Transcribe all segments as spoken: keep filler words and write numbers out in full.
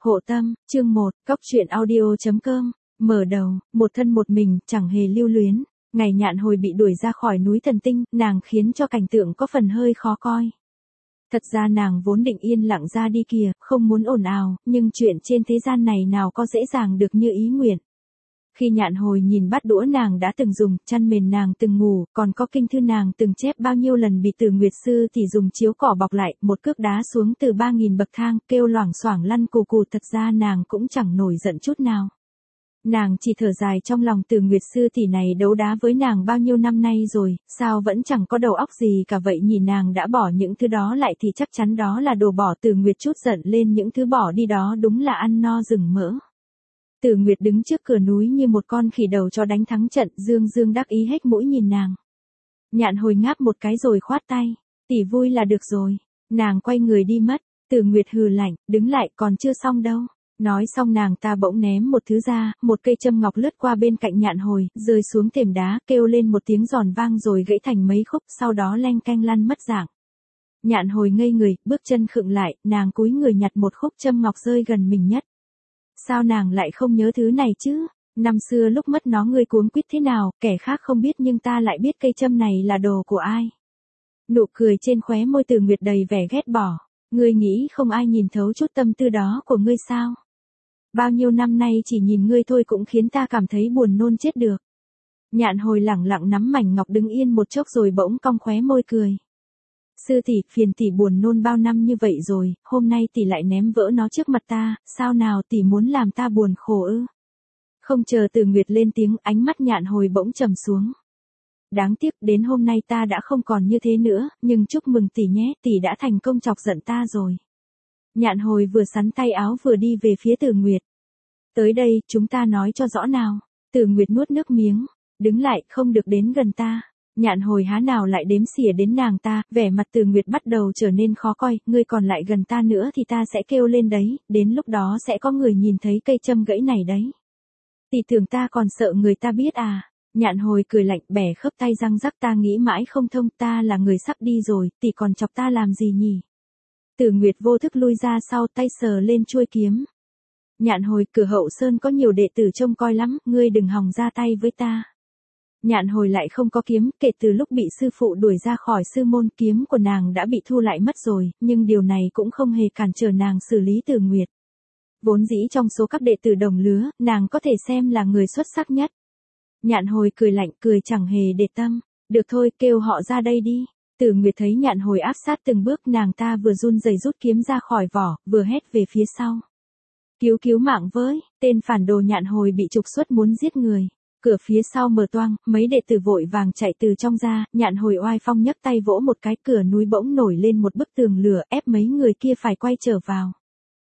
Hộ tâm, chương một, cóc truyện audio.com, mở đầu, một thân một mình, chẳng hề lưu luyến. Ngày Nhạn Hồi bị đuổi ra khỏi núi Thần Tinh, nàng khiến cho cảnh tượng có phần hơi khó coi. Thật ra nàng vốn định yên lặng ra đi kìa, không muốn ồn ào, nhưng chuyện trên thế gian này nào có dễ dàng được như ý nguyện. Khi Nhạn Hồi nhìn bát đũa nàng đã từng dùng, chăn mền nàng từng ngủ, còn có kinh thư nàng từng chép bao nhiêu lần bị Từ Nguyệt sư thì dùng chiếu cỏ bọc lại, một cước đá xuống từ ba nghìn bậc thang, kêu loảng xoảng lăn cù cù, thật ra nàng cũng chẳng nổi giận chút nào. Nàng chỉ thở dài trong lòng, Từ Nguyệt sư tỷ này đấu đá với nàng bao nhiêu năm nay rồi, sao vẫn chẳng có đầu óc gì cả vậy nhỉ. Nàng đã bỏ những thứ đó lại thì chắc chắn đó là đồ bỏ. Từ Nguyệt chút giận lên, những thứ bỏ đi đó đúng là ăn no rừng mỡ. Từ Nguyệt đứng trước cửa núi như một con khỉ đầu cho đánh thắng trận, dương dương đắc ý hết mũi nhìn nàng. Nhạn Hồi ngáp một cái rồi khoát tay, tỷ vui là được rồi. Nàng quay người đi mất. Từ Nguyệt hừ lạnh, đứng lại, còn chưa xong đâu. Nói xong nàng ta bỗng ném một thứ ra, một cây châm ngọc lướt qua bên cạnh Nhạn Hồi, rơi xuống thềm đá, kêu lên một tiếng giòn vang rồi gãy thành mấy khúc, sau đó leng keng lăn mất dạng. Nhạn Hồi ngây người, bước chân khựng lại, nàng cúi người nhặt một khúc châm ngọc rơi gần mình nhất. Sao nàng lại không nhớ thứ này chứ? Năm xưa lúc mất nó ngươi cuống quýt thế nào, kẻ khác không biết nhưng ta lại biết cây châm này là đồ của ai. Nụ cười trên khóe môi Từ Nguyệt đầy vẻ ghét bỏ. Ngươi nghĩ không ai nhìn thấu chút tâm tư đó của ngươi sao? Bao nhiêu năm nay chỉ nhìn ngươi thôi cũng khiến ta cảm thấy buồn nôn chết được. Nhạn Hồi lẳng lặng nắm mảnh ngọc đứng yên một chốc rồi bỗng cong khóe môi cười. Sư tỷ, phiền tỷ buồn nôn bao năm như vậy rồi, hôm nay tỷ lại ném vỡ nó trước mặt ta, sao nào tỷ muốn làm ta buồn khổ ư? Không chờ Từ Nguyệt lên tiếng, ánh mắt Nhạn Hồi bỗng trầm xuống. Đáng tiếc đến hôm nay ta đã không còn như thế nữa, nhưng chúc mừng tỷ nhé, tỷ đã thành công chọc giận ta rồi. Nhạn Hồi vừa sắn tay áo vừa đi về phía Từ Nguyệt. Tới đây, chúng ta nói cho rõ nào. Từ Nguyệt nuốt nước miếng, đứng lại, không được đến gần ta. Nhạn Hồi há nào lại đếm xỉa đến nàng ta, vẻ mặt Từ Nguyệt bắt đầu trở nên khó coi, ngươi còn lại gần ta nữa thì ta sẽ kêu lên đấy, đến lúc đó sẽ có người nhìn thấy cây châm gãy này đấy. Tỷ tưởng ta còn sợ người ta biết à? Nhạn Hồi cười lạnh, bẻ khớp tay răng rắc, ta nghĩ mãi không thông, ta là người sắp đi rồi, tỷ còn chọc ta làm gì nhỉ? Từ Nguyệt vô thức lui ra sau, tay sờ lên chuôi kiếm. Nhạn Hồi, Cửa Hậu Sơn có nhiều đệ tử trông coi lắm, ngươi đừng hòng ra tay với ta. Nhạn Hồi lại không có kiếm, kể từ lúc bị sư phụ đuổi ra khỏi sư môn, kiếm của nàng đã bị thu lại mất rồi, nhưng điều này cũng không hề cản trở nàng xử lý Từ Nguyệt. Vốn dĩ trong số các đệ tử đồng lứa, nàng có thể xem là người xuất sắc nhất. Nhạn Hồi cười lạnh, cười chẳng hề để tâm. Được thôi, kêu họ ra đây đi. Từ Nguyệt thấy Nhạn Hồi áp sát từng bước, nàng ta vừa run rẩy rút kiếm ra khỏi vỏ, vừa hét về phía sau. Cứu cứu mạng với, tên phản đồ. Nhạn Hồi bị trục xuất muốn giết người. Cửa phía sau mở toang, mấy đệ tử vội vàng chạy từ trong ra, Nhạn Hồi oai phong nhấc tay vỗ một cái, cửa núi bỗng nổi lên một bức tường lửa, ép mấy người kia phải quay trở vào.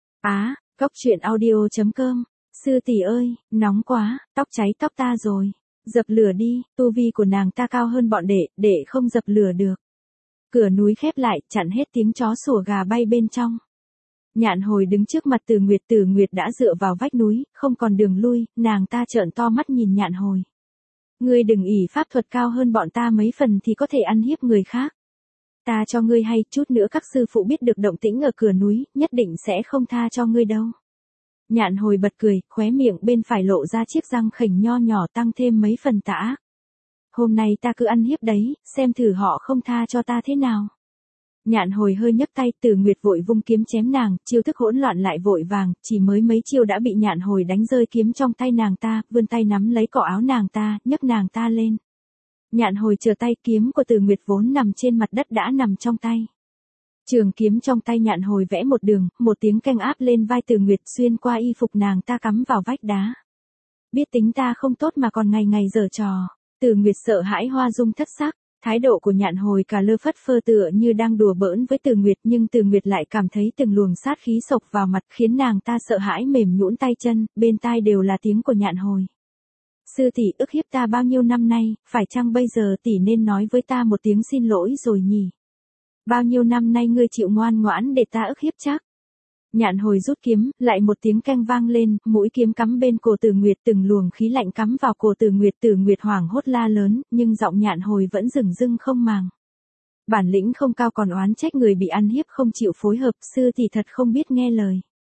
Á, cóc truyện audio.com, sư tỷ ơi, nóng quá, tóc cháy tóc ta rồi. Dập lửa đi, tu vi của nàng ta cao hơn bọn đệ, đệ không dập lửa được. Cửa núi khép lại, chặn hết tiếng chó sủa gà bay bên trong. Nhạn Hồi đứng trước mặt Từ Nguyệt, Từ Nguyệt đã dựa vào vách núi, không còn đường lui, nàng ta trợn to mắt nhìn Nhạn Hồi. Ngươi đừng ỷ pháp thuật cao hơn bọn ta mấy phần thì có thể ăn hiếp người khác. Ta cho ngươi hay, chút nữa các sư phụ biết được động tĩnh ở cửa núi, nhất định sẽ không tha cho ngươi đâu. Nhạn Hồi bật cười, khóe miệng bên phải lộ ra chiếc răng khểnh nho nhỏ tăng thêm mấy phần tà ác. Hôm nay ta cứ ăn hiếp đấy, xem thử họ không tha cho ta thế nào. Nhạn Hồi hơi nhấc tay, Từ Nguyệt vội vung kiếm chém nàng, chiêu thức hỗn loạn lại vội vàng, chỉ mới mấy chiêu đã bị Nhạn Hồi đánh rơi kiếm trong tay nàng ta, vươn tay nắm lấy cổ áo nàng ta, nhấc nàng ta lên. Nhạn Hồi chờ tay, kiếm của Từ Nguyệt vốn nằm trên mặt đất đã nằm trong tay. Trường kiếm trong tay Nhạn Hồi vẽ một đường, một tiếng keng áp lên vai Từ Nguyệt, xuyên qua y phục nàng ta cắm vào vách đá. Biết tính ta không tốt mà còn ngày ngày giở trò. Từ Nguyệt sợ hãi hoa dung thất sắc, thái độ của Nhạn Hồi cả lơ phất phơ tựa như đang đùa bỡn với Từ Nguyệt, nhưng Từ Nguyệt lại cảm thấy từng luồng sát khí xộc vào mặt, khiến nàng ta sợ hãi mềm nhũn tay chân, bên tai đều là tiếng của Nhạn Hồi. Sư tỷ ức hiếp ta bao nhiêu năm nay, phải chăng bây giờ tỷ nên nói với ta một tiếng xin lỗi rồi nhỉ? Bao nhiêu năm nay ngươi chịu ngoan ngoãn để ta ức hiếp chắc? Nhạn Hồi rút kiếm, lại một tiếng keng vang lên, mũi kiếm cắm bên cổ Từ Nguyệt, từng luồng khí lạnh cắm vào cổ Từ Nguyệt, Từ Nguyệt hoảng hốt la lớn, nhưng giọng Nhạn Hồi vẫn dửng dưng không màng. Bản lĩnh không cao còn oán trách người bị ăn hiếp không chịu phối hợp, sư thì thật không biết nghe lời.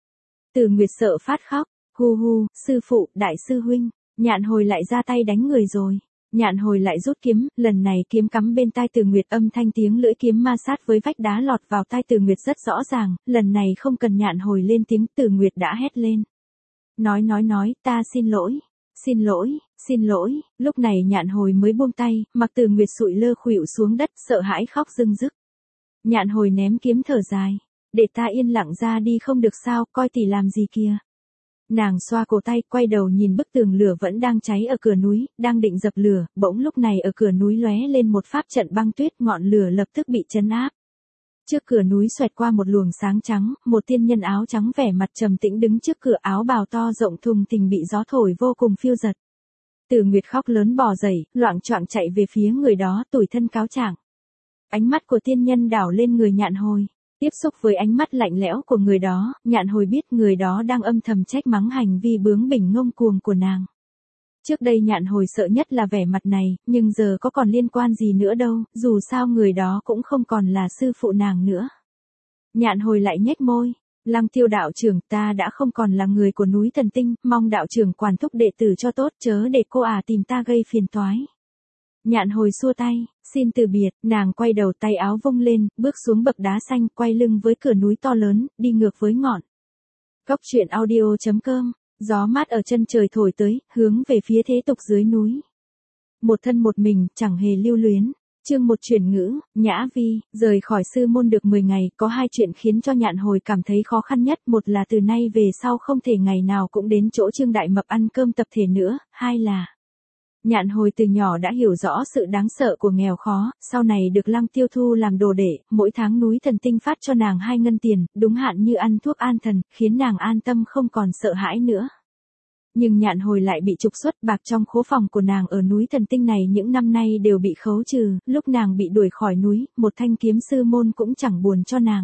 Từ Nguyệt sợ phát khóc, hu hu, sư phụ, đại sư huynh, Nhạn Hồi lại ra tay đánh người rồi. Nhạn Hồi lại rút kiếm, lần này kiếm cắm bên tai Từ Nguyệt, âm thanh tiếng lưỡi kiếm ma sát với vách đá lọt vào tai Từ Nguyệt rất rõ ràng, lần này không cần Nhạn Hồi lên tiếng, Từ Nguyệt đã hét lên. Nói nói nói, ta xin lỗi, xin lỗi, xin lỗi, lúc này Nhạn Hồi mới buông tay, mặc Từ Nguyệt sụi lơ khuỵu xuống đất, sợ hãi khóc rưng rức. Nhạn Hồi ném kiếm thở dài, để ta yên lặng ra đi không được sao, coi tỷ làm gì kìa. Nàng xoa cổ tay, quay đầu nhìn bức tường lửa vẫn đang cháy ở cửa núi, đang định dập lửa, bỗng lúc này ở cửa núi lóe lên một pháp trận băng tuyết, ngọn lửa lập tức bị trấn áp. Trước cửa núi xoẹt qua một luồng sáng trắng, một tiên nhân áo trắng vẻ mặt trầm tĩnh đứng trước cửa, áo bào to rộng thùng thình bị gió thổi vô cùng phiêu dật. Từ Nguyệt khóc lớn bò dậy, loạng choạng chạy về phía người đó, tủi thân cáo trạng. Ánh mắt của tiên nhân đảo lên người Nhạn Hồi. Tiếp xúc với ánh mắt lạnh lẽo của người đó, Nhạn Hồi biết người đó đang âm thầm trách mắng hành vi bướng bỉnh ngông cuồng của nàng. Trước đây Nhạn Hồi sợ nhất là vẻ mặt này, nhưng giờ có còn liên quan gì nữa đâu, dù sao người đó cũng không còn là sư phụ nàng nữa. Nhạn Hồi lại nhếch môi, Lăng Tiêu đạo trưởng, ta đã không còn là người của núi Thần Tinh, mong đạo trưởng quản thúc đệ tử cho tốt, chớ để cô à tìm ta gây phiền toái. Nhạn Hồi xua tay, xin từ biệt, nàng quay đầu, tay áo vung lên, bước xuống bậc đá xanh, quay lưng với cửa núi to lớn, đi ngược với ngọn. Cốc truyện audio chấm com, gió mát ở chân trời thổi tới, hướng về phía thế tục dưới núi. Một thân một mình, chẳng hề lưu luyến. Chương một chuyển ngữ, Nhã Vi, rời khỏi sư môn được mười ngày, có hai chuyện khiến cho Nhạn Hồi cảm thấy khó khăn nhất, một là từ nay về sau không thể ngày nào cũng đến chỗ Trương Đại Mập ăn cơm tập thể nữa, hai là Nhạn Hồi từ nhỏ đã hiểu rõ sự đáng sợ của nghèo khó, sau này được Lăng Tiêu thu làm đồ đệ, mỗi tháng núi Thần Tinh phát cho nàng hai ngân tiền, đúng hạn như ăn thuốc an thần, khiến nàng an tâm không còn sợ hãi nữa. Nhưng Nhạn Hồi lại bị trục xuất, bạc trong khố phòng của nàng ở núi Thần Tinh này những năm nay đều bị khấu trừ, lúc nàng bị đuổi khỏi núi, một thanh kiếm sư môn cũng chẳng buồn cho nàng.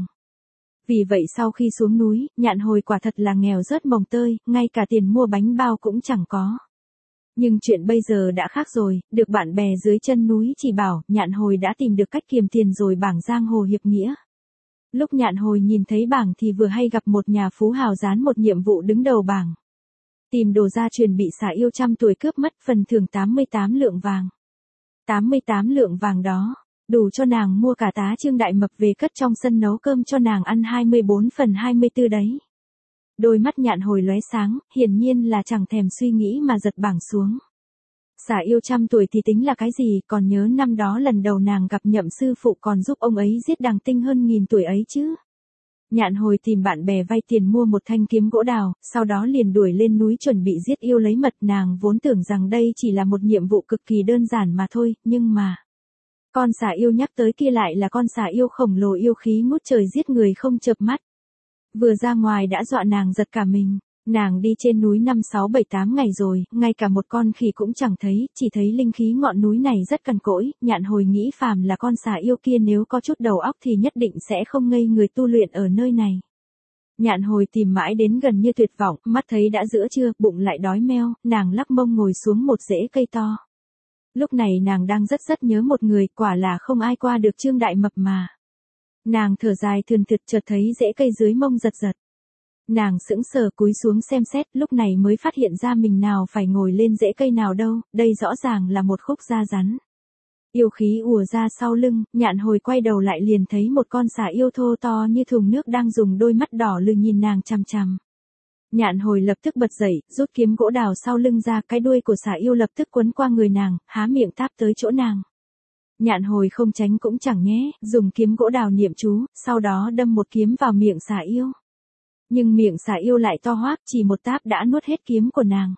Vì vậy sau khi xuống núi, Nhạn Hồi quả thật là nghèo rớt mồng tơi, ngay cả tiền mua bánh bao cũng chẳng có. Nhưng chuyện bây giờ đã khác rồi, được bạn bè dưới chân núi chỉ bảo, Nhạn Hồi đã tìm được cách kiềm tiền rồi bảng giang hồ hiệp nghĩa. Lúc Nhạn Hồi nhìn thấy bảng thì vừa hay gặp một nhà phú hào dán một nhiệm vụ đứng đầu bảng. Tìm đồ gia truyền bị xà yêu trăm tuổi cướp mất, phần thưởng tám mươi tám lượng vàng. tám mươi tám lượng vàng đó, đủ cho nàng mua cả tá Trương Đại Mập về cất trong sân nấu cơm cho nàng ăn hai mươi bốn phần hai mươi tư đấy. Đôi mắt Nhạn Hồi lóe sáng, hiển nhiên là chẳng thèm suy nghĩ mà giật bảng xuống. Xà yêu trăm tuổi thì tính là cái gì, còn nhớ năm đó lần đầu nàng gặp Nhậm sư phụ còn giúp ông ấy giết đằng tinh hơn nghìn tuổi ấy chứ. Nhạn Hồi tìm bạn bè vay tiền mua một thanh kiếm gỗ đào, sau đó liền đuổi lên núi chuẩn bị giết yêu lấy mật, nàng vốn tưởng rằng đây chỉ là một nhiệm vụ cực kỳ đơn giản mà thôi, nhưng mà con xà yêu nhắc tới kia lại là con xà yêu khổng lồ yêu khí ngút trời giết người không chợp mắt. Vừa ra ngoài đã dọa nàng giật cả mình. Nàng đi trên núi năm sáu bảy tám ngày rồi, ngay cả một con khỉ cũng chẳng thấy, chỉ thấy linh khí ngọn núi này rất cằn cỗi. Nhạn Hồi nghĩ phàm là con xà yêu kia nếu có chút đầu óc thì nhất định sẽ không ngây người tu luyện ở nơi này. Nhạn Hồi tìm mãi đến gần như tuyệt vọng, mắt thấy đã giữa trưa, bụng lại đói meo, nàng lắc mông ngồi xuống một rễ cây to. Lúc này nàng đang rất rất nhớ một người, quả là không ai qua được Trương Đại Mập mà. Nàng thở dài thườn thượt, chợt thấy rễ cây dưới mông giật giật. Nàng sững sờ cúi xuống xem xét, lúc này mới phát hiện ra mình nào phải ngồi lên rễ cây nào đâu, đây rõ ràng là một khúc da rắn. Yêu khí ùa ra sau lưng, Nhạn Hồi quay đầu lại liền thấy một con xà yêu thô to như thùng nước đang dùng đôi mắt đỏ lừ nhìn nàng chằm chằm. Nhạn Hồi lập tức bật dậy, rút kiếm gỗ đào sau lưng ra, cái đuôi của xà yêu lập tức quấn qua người nàng, há miệng táp tới chỗ nàng. Nhạn Hồi không tránh cũng chẳng nhé, dùng kiếm gỗ đào niệm chú, sau đó đâm một kiếm vào miệng xà yêu. Nhưng miệng xà yêu lại to hoác, chỉ một táp đã nuốt hết kiếm của nàng.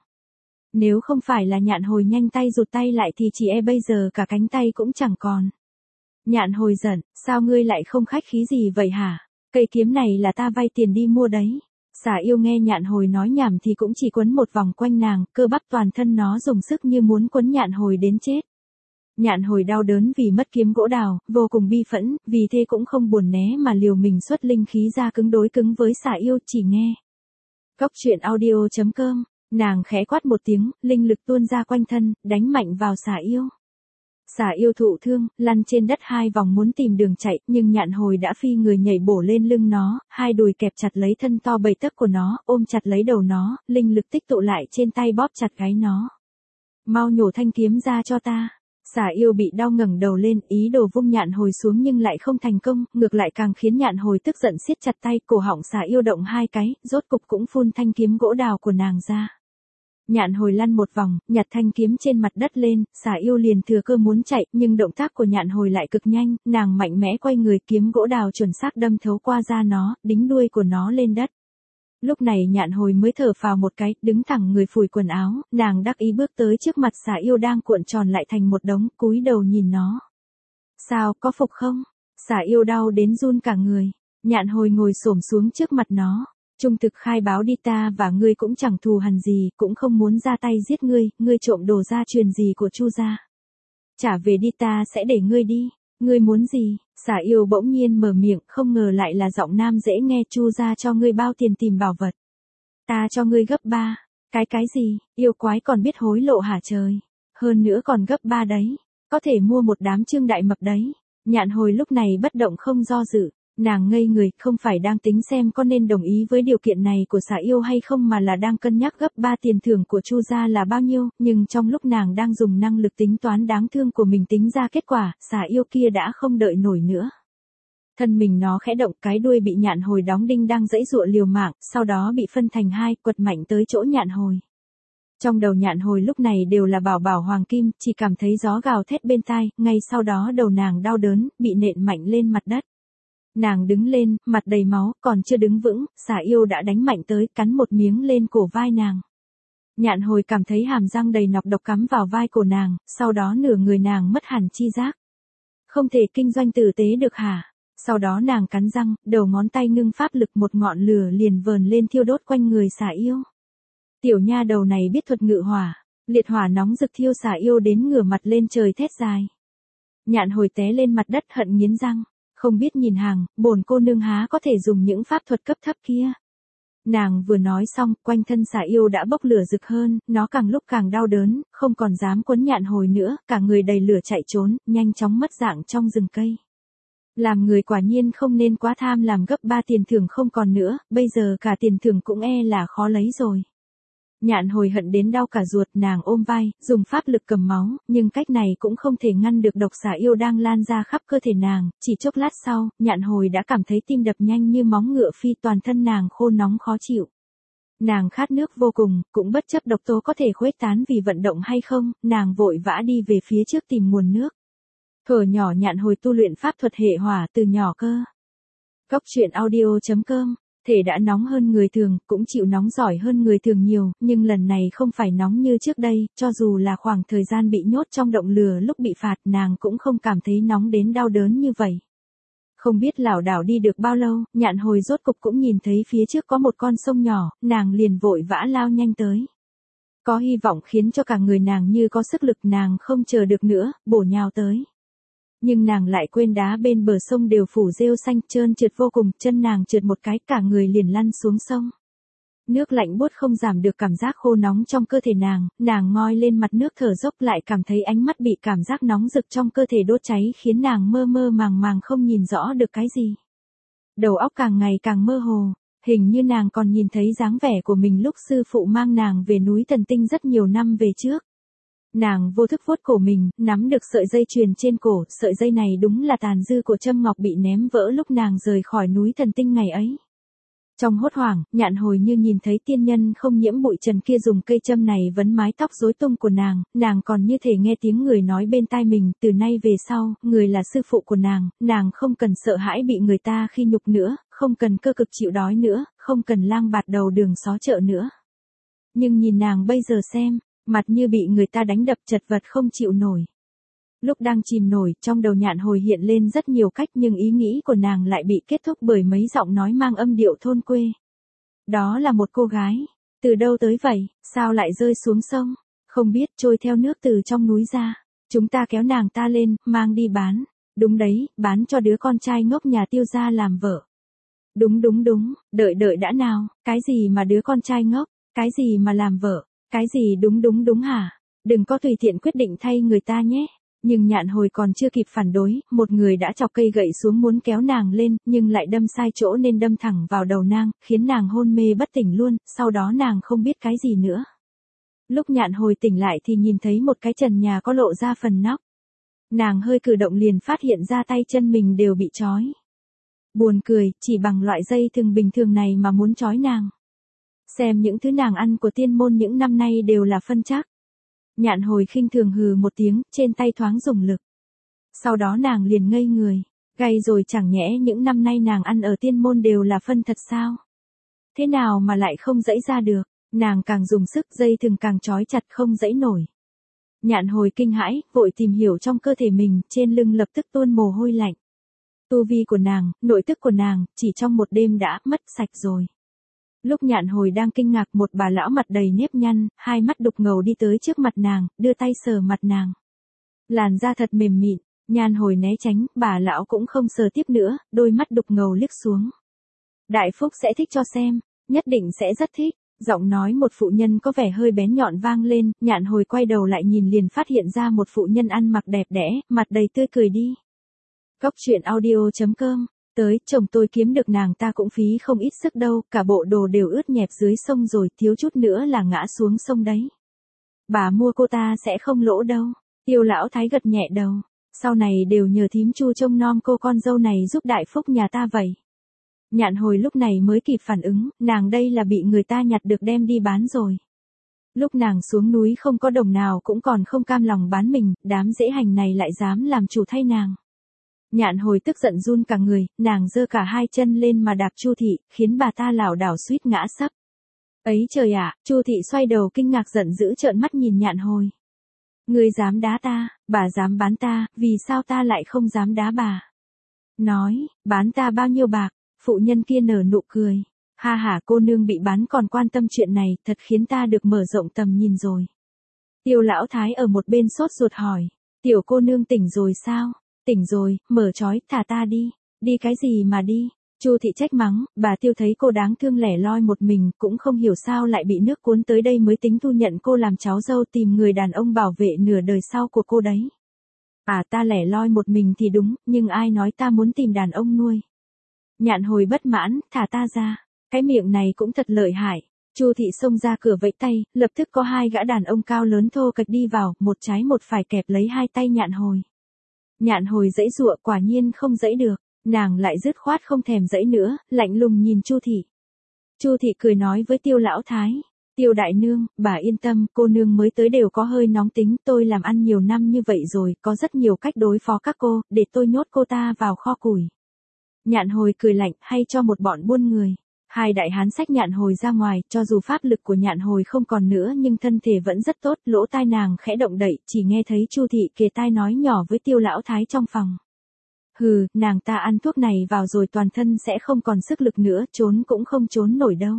Nếu không phải là Nhạn Hồi nhanh tay rụt tay lại thì chỉ e bây giờ cả cánh tay cũng chẳng còn. Nhạn Hồi giận, sao ngươi lại không khách khí gì vậy hả? Cây kiếm này là ta vay tiền đi mua đấy. Xà yêu nghe Nhạn Hồi nói nhảm thì cũng chỉ quấn một vòng quanh nàng, cơ bắp toàn thân nó dùng sức như muốn quấn Nhạn Hồi đến chết. Nhạn Hồi đau đớn vì mất kiếm gỗ đào, vô cùng bi phẫn, vì thế cũng không buồn né mà liều mình xuất linh khí ra cứng đối cứng với xà yêu, chỉ nghe. Cốc truyện audio chấm com, nàng khẽ quát một tiếng, linh lực tuôn ra quanh thân, đánh mạnh vào xà yêu. Xà yêu thụ thương, lăn trên đất hai vòng muốn tìm đường chạy, nhưng nhạn hồi đã phi người nhảy bổ lên lưng nó, hai đùi kẹp chặt lấy thân to bảy tấc của nó, ôm chặt lấy đầu nó, linh lực tích tụ lại trên tay bóp chặt gáy nó. Mau nhổ thanh kiếm ra cho ta. Xà yêu bị đau ngẩng đầu lên, ý đồ vung nhạn hồi xuống nhưng lại không thành công, ngược lại càng khiến nhạn hồi tức giận siết chặt tay, cổ họng xà yêu động hai cái, rốt cục cũng phun thanh kiếm gỗ đào của nàng ra. Nhạn hồi lăn một vòng, nhặt thanh kiếm trên mặt đất lên, xà yêu liền thừa cơ muốn chạy, nhưng động tác của nhạn hồi lại cực nhanh, nàng mạnh mẽ quay người, kiếm gỗ đào chuẩn xác đâm thấu qua da nó, đính đuôi của nó lên đất. Lúc này nhạn hồi mới thở phào một cái, đứng thẳng người phủi quần áo, nàng đắc ý bước tới trước mặt xà yêu đang cuộn tròn lại thành một đống, cúi đầu nhìn nó. Sao, có phục không? Xà yêu đau đến run cả người. Nhạn hồi ngồi xổm xuống trước mặt nó. Trung thực khai báo đi, ta và ngươi cũng chẳng thù hằn gì, cũng không muốn ra tay giết ngươi, ngươi trộm đồ gia truyền gì của Chu gia. Trả về đi, ta sẽ để ngươi đi. Ngươi muốn gì? Xà yêu bỗng nhiên mở miệng, không ngờ lại là giọng nam dễ nghe. Chu gia cho ngươi bao tiền tìm bảo vật. Ta cho ngươi gấp ba. Cái cái gì? Yêu quái còn biết hối lộ hả trời? Hơn nữa còn gấp ba đấy. Có thể mua một đám trương đại mập đấy. Nhạn hồi lúc này bất động không do dự. Nàng ngây người, không phải đang tính xem có nên đồng ý với điều kiện này của xà yêu hay không, mà là đang cân nhắc gấp ba tiền thưởng của Chu gia là bao nhiêu, nhưng trong lúc nàng đang dùng năng lực tính toán đáng thương của mình tính ra kết quả, xà yêu kia đã không đợi nổi nữa. Thân mình nó khẽ động, cái đuôi bị nhạn hồi đóng đinh đang giãy giụa liều mạng, sau đó bị phân thành hai, quật mạnh tới chỗ nhạn hồi. Trong đầu nhạn hồi lúc này đều là bảo bảo hoàng kim, chỉ cảm thấy gió gào thét bên tai, ngay sau đó đầu nàng đau đớn, bị nện mạnh lên mặt đất. Nàng đứng lên, mặt đầy máu, còn chưa đứng vững, xà yêu đã đánh mạnh tới, cắn một miếng lên cổ vai nàng. Nhạn hồi cảm thấy hàm răng đầy nọc độc cắm vào vai cổ nàng, sau đó nửa người nàng mất hẳn chi giác. Không thể kinh doanh tử tế được hả? Sau đó nàng cắn răng, đầu ngón tay ngưng pháp lực, một ngọn lửa liền vờn lên thiêu đốt quanh người xà yêu. Tiểu nha đầu này biết thuật ngự hỏa, liệt hỏa nóng rực thiêu xà yêu đến ngửa mặt lên trời thét dài. Nhạn hồi té lên mặt đất hận nghiến răng. Không biết nhìn hàng, bổn cô nương há có thể dùng những pháp thuật cấp thấp kia. Nàng vừa nói xong, quanh thân xà yêu đã bốc lửa rực hơn, nó càng lúc càng đau đớn, không còn dám quấn nhạn hồi nữa, cả người đầy lửa chạy trốn, nhanh chóng mất dạng trong rừng cây. Làm người quả nhiên không nên quá tham, làm gấp ba tiền thưởng không còn nữa, bây giờ cả tiền thưởng cũng e là khó lấy rồi. Nhạn hồi hận đến đau cả ruột, nàng ôm vai, dùng pháp lực cầm máu, nhưng cách này cũng không thể ngăn được độc xà yêu đang lan ra khắp cơ thể nàng, chỉ chốc lát sau, nhạn hồi đã cảm thấy tim đập nhanh như móng ngựa phi, toàn thân nàng khô nóng khó chịu. Nàng khát nước vô cùng, cũng bất chấp độc tố có thể khuếch tán vì vận động hay không, nàng vội vã đi về phía trước tìm nguồn nước. Thuở nhỏ nhạn hồi tu luyện pháp thuật hệ hỏa từ nhỏ cơ. Cốc truyện audio chấm com. Thể đã nóng hơn người thường, cũng chịu nóng giỏi hơn người thường nhiều, nhưng lần này không phải nóng như trước đây, cho dù là khoảng thời gian bị nhốt trong động lửa lúc bị phạt, nàng cũng không cảm thấy nóng đến đau đớn như vậy. Không biết lảo đảo đi được bao lâu, nhạn hồi rốt cục cũng nhìn thấy phía trước có một con sông nhỏ, nàng liền vội vã lao nhanh tới. Có hy vọng khiến cho cả người nàng như có sức lực, nàng không chờ được nữa, bổ nhào tới. Nhưng nàng lại quên đá bên bờ sông đều phủ rêu xanh, trơn trượt vô cùng, chân nàng trượt một cái cả người liền lăn xuống sông. Nước lạnh buốt không giảm được cảm giác khô nóng trong cơ thể nàng, nàng ngoi lên mặt nước thở dốc, lại cảm thấy ánh mắt bị cảm giác nóng rực trong cơ thể đốt cháy, khiến nàng mơ mơ màng màng không nhìn rõ được cái gì. Đầu óc càng ngày càng mơ hồ, hình như nàng còn nhìn thấy dáng vẻ của mình lúc sư phụ mang nàng về núi Thần Tinh rất nhiều năm về trước. Nàng vô thức vuốt cổ mình, nắm được sợi dây chuyền trên cổ, sợi dây này đúng là tàn dư của châm ngọc bị ném vỡ lúc nàng rời khỏi núi Thần Tinh ngày ấy. Trong hốt hoảng, nhạn hồi như nhìn thấy tiên nhân không nhiễm bụi trần kia dùng cây châm này vấn mái tóc rối tung của nàng, nàng còn như thể nghe tiếng người nói bên tai mình, từ nay về sau, người là sư phụ của nàng, nàng không cần sợ hãi bị người ta khi nhục nữa, không cần cơ cực chịu đói nữa, không cần lang bạt đầu đường xó chợ nữa. Nhưng nhìn nàng bây giờ xem, mặt như bị người ta đánh đập chật vật không chịu nổi. Lúc đang chìm nổi, trong đầu nhạn hồi hiện lên rất nhiều cách, nhưng ý nghĩ của nàng lại bị kết thúc bởi mấy giọng nói mang âm điệu thôn quê. Đó là một cô gái. Từ đâu tới vậy, sao lại rơi xuống sông? Không biết, trôi theo nước từ trong núi ra. Chúng ta kéo nàng ta lên, mang đi bán. Đúng đấy, bán cho đứa con trai ngốc nhà Tiêu gia làm vợ. Đúng đúng đúng, đợi đợi đã nào, cái gì mà đứa con trai ngốc, cái gì mà làm vợ, cái gì đúng đúng đúng hả? Đừng có tùy tiện quyết định thay người ta nhé. Nhưng nhạn hồi còn chưa kịp phản đối, một người đã chọc cây gậy xuống muốn kéo nàng lên, nhưng lại đâm sai chỗ nên đâm thẳng vào đầu nàng, khiến nàng hôn mê bất tỉnh luôn, sau đó nàng không biết cái gì nữa. Lúc nhạn hồi tỉnh lại thì nhìn thấy một cái trần nhà có lộ ra phần nóc. Nàng hơi cử động liền phát hiện ra tay chân mình đều bị trói. Buồn cười, chỉ bằng loại dây thừng bình thường này mà muốn trói nàng. Xem những thứ nàng ăn của tiên môn những năm nay đều là phân chắc. Nhạn hồi khinh thường hừ một tiếng, trên tay thoáng dùng lực. Sau đó nàng liền ngây người, gay rồi chẳng nhẽ những năm nay nàng ăn ở tiên môn đều là phân thật sao? Thế nào mà lại không dẫy ra được, nàng càng dùng sức dây thừng càng trói chặt không dẫy nổi. Nhạn hồi kinh hãi, vội tìm hiểu trong cơ thể mình, trên lưng lập tức tuôn mồ hôi lạnh. Tu vi của nàng, nội tức của nàng, chỉ trong một đêm đã mất sạch rồi. Lúc nhạn hồi đang kinh ngạc một bà lão mặt đầy nếp nhăn, hai mắt đục ngầu đi tới trước mặt nàng, đưa tay sờ mặt nàng. Làn da thật mềm mịn, nhạn hồi né tránh, bà lão cũng không sờ tiếp nữa, đôi mắt đục ngầu liếc xuống. Đại Phúc sẽ thích cho xem, nhất định sẽ rất thích. Giọng nói một phụ nhân có vẻ hơi bén nhọn vang lên, nhạn hồi quay đầu lại nhìn liền phát hiện ra một phụ nhân ăn mặc đẹp đẽ, mặt đầy tươi cười đi. Cóc truyện audio chấm com, tới, chồng tôi kiếm được nàng ta cũng phí không ít sức đâu, cả bộ đồ đều ướt nhẹp dưới sông rồi, thiếu chút nữa là ngã xuống sông đấy. Bà mua cô ta sẽ không lỗ đâu, Tiêu lão thái gật nhẹ đầu, sau này đều nhờ thím Chu trông nom cô con dâu này giúp Đại Phúc nhà ta vậy. Nhạn hồi lúc này mới kịp phản ứng, nàng đây là bị người ta nhặt được đem đi bán rồi. Lúc nàng xuống núi không có đồng nào cũng còn không cam lòng bán mình, đám dễ hành này lại dám làm chủ thay nàng. Nhạn hồi tức giận run cả người, nàng giơ cả hai chân lên mà đạp Chu thị, khiến bà ta lảo đảo suýt ngã sấp. Ấy trời ạ, Chu thị xoay đầu kinh ngạc giận dữ trợn mắt nhìn nhạn hồi. Ngươi dám đá ta, bà dám bán ta, vì sao ta lại không dám đá bà? Nói, bán ta bao nhiêu bạc? Phụ nhân kia nở nụ cười. Ha ha, cô nương bị bán còn quan tâm chuyện này, thật khiến ta được mở rộng tầm nhìn rồi. Tiêu lão thái ở một bên sốt ruột hỏi. Tiểu cô nương tỉnh rồi sao? Tỉnh rồi, mở trói, thả ta đi. Đi cái gì mà đi? Chu thị trách mắng, bà Tiêu thấy cô đáng thương lẻ loi một mình, cũng không hiểu sao lại bị nước cuốn tới đây mới tính thu nhận cô làm cháu dâu tìm người đàn ông bảo vệ nửa đời sau của cô đấy. À ta lẻ loi một mình thì đúng, nhưng ai nói ta muốn tìm đàn ông nuôi. Nhạn hồi bất mãn, thả ta ra. Cái miệng này cũng thật lợi hại. Chu thị xông ra cửa vẫy tay, lập tức có hai gã đàn ông cao lớn thô kệch đi vào, một trái một phải kẹp lấy hai tay nhạn hồi. Nhạn hồi giãy giụa quả nhiên không giãy được, nàng lại dứt khoát không thèm giãy nữa, lạnh lùng nhìn Chu thị. Chu thị cười nói với Tiêu lão thái, Tiêu đại nương, bà yên tâm, cô nương mới tới đều có hơi nóng tính, tôi làm ăn nhiều năm như vậy rồi, có rất nhiều cách đối phó các cô, để tôi nhốt cô ta vào kho củi. Nhạn hồi cười lạnh, hay cho một bọn buôn người. Hai đại hán xách nhạn hồi ra ngoài, cho dù pháp lực của nhạn hồi không còn nữa nhưng thân thể vẫn rất tốt, lỗ tai nàng khẽ động đậy, chỉ nghe thấy Chu thị kề tai nói nhỏ với Tiêu lão thái trong phòng. Hừ, nàng ta ăn thuốc này vào rồi toàn thân sẽ không còn sức lực nữa, trốn cũng không trốn nổi đâu.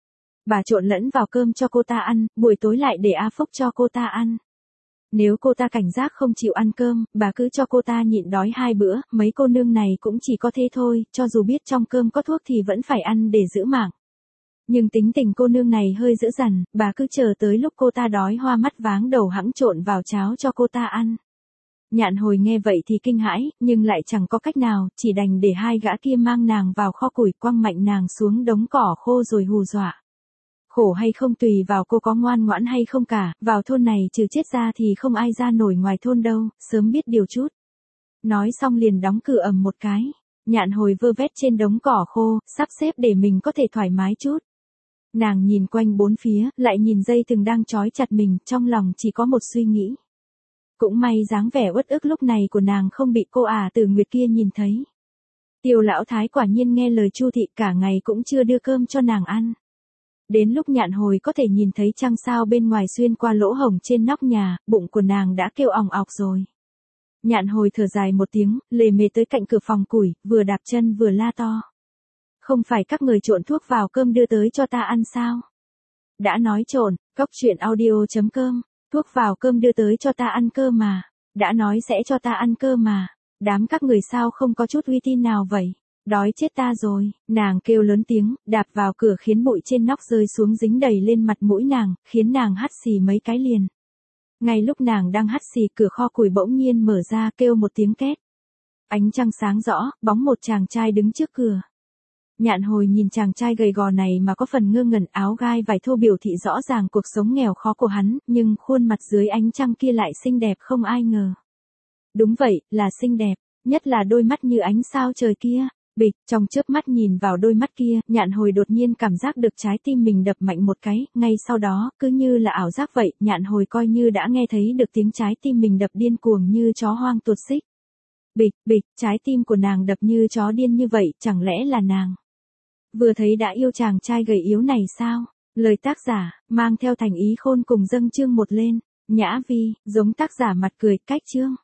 Bà trộn lẫn vào cơm cho cô ta ăn, buổi tối lại để A Phúc cho cô ta ăn. Nếu cô ta cảnh giác không chịu ăn cơm, bà cứ cho cô ta nhịn đói hai bữa, mấy cô nương này cũng chỉ có thế thôi, cho dù biết trong cơm có thuốc thì vẫn phải ăn để giữ mạng. Nhưng tính tình cô nương này hơi dữ dằn, bà cứ chờ tới lúc cô ta đói hoa mắt váng đầu hẵng trộn vào cháo cho cô ta ăn. Nhạn hồi nghe vậy thì kinh hãi, nhưng lại chẳng có cách nào, chỉ đành để hai gã kia mang nàng vào kho củi quăng mạnh nàng xuống đống cỏ khô rồi hù dọa. Khổ hay không tùy vào cô có ngoan ngoãn hay không cả, vào thôn này trừ chết ra thì không ai ra nổi ngoài thôn đâu, sớm biết điều chút. Nói xong liền đóng cửa ầm một cái, nhạn hồi vơ vét trên đống cỏ khô, sắp xếp để mình có thể thoải mái chút. Nàng nhìn quanh bốn phía, lại nhìn dây thừng đang trói chặt mình, trong lòng chỉ có một suy nghĩ. Cũng may dáng vẻ uất ức lúc này của nàng không bị cô ả Từ Nguyệt kia nhìn thấy. Tiêu lão thái quả nhiên nghe lời Chu thị, cả ngày cũng chưa đưa cơm cho nàng ăn. Đến lúc nhạn hồi có thể nhìn thấy trăng sao bên ngoài xuyên qua lỗ hổng trên nóc nhà, bụng của nàng đã kêu òng ọc rồi. Nhạn hồi thở dài một tiếng, lề mề tới cạnh cửa phòng củi, vừa đạp chân vừa la to. Không phải các người trộn thuốc vào cơm đưa tới cho ta ăn sao? Đã nói trộn, cóc truyện audio chấm com, thuốc vào cơm đưa tới cho ta ăn cơ mà. Đã nói sẽ cho ta ăn cơ mà. Đám các người sao không có chút uy tín nào vậy? Đói chết ta rồi, nàng kêu lớn tiếng, đạp vào cửa khiến bụi trên nóc rơi xuống dính đầy lên mặt mũi nàng, khiến nàng hắt xì mấy cái liền. Ngay lúc nàng đang hắt xì, cửa kho củi bỗng nhiên mở ra, kêu một tiếng két. Ánh trăng sáng rõ, bóng một chàng trai đứng trước cửa. Nhạn Hồi nhìn chàng trai gầy gò này mà có phần ngơ ngẩn, áo gai vải thô biểu thị rõ ràng cuộc sống nghèo khó của hắn, nhưng khuôn mặt dưới ánh trăng kia lại xinh đẹp không ai ngờ. Đúng vậy, là xinh đẹp, nhất là đôi mắt như ánh sao trời kia. Bịch, trong chớp mắt nhìn vào đôi mắt kia, Nhạn Hồi đột nhiên cảm giác được trái tim mình đập mạnh một cái, ngay sau đó, cứ như là ảo giác vậy, Nhạn Hồi coi như đã nghe thấy được tiếng trái tim mình đập điên cuồng như chó hoang tuột xích. Bịch, bịch, trái tim của nàng đập như chó điên như vậy, chẳng lẽ là nàng vừa thấy đã yêu chàng trai gầy yếu này sao? Lời tác giả, mang theo thành ý khôn cùng dâng chương một lên, Nhã Vi, giống tác giả mặt cười, cách chương.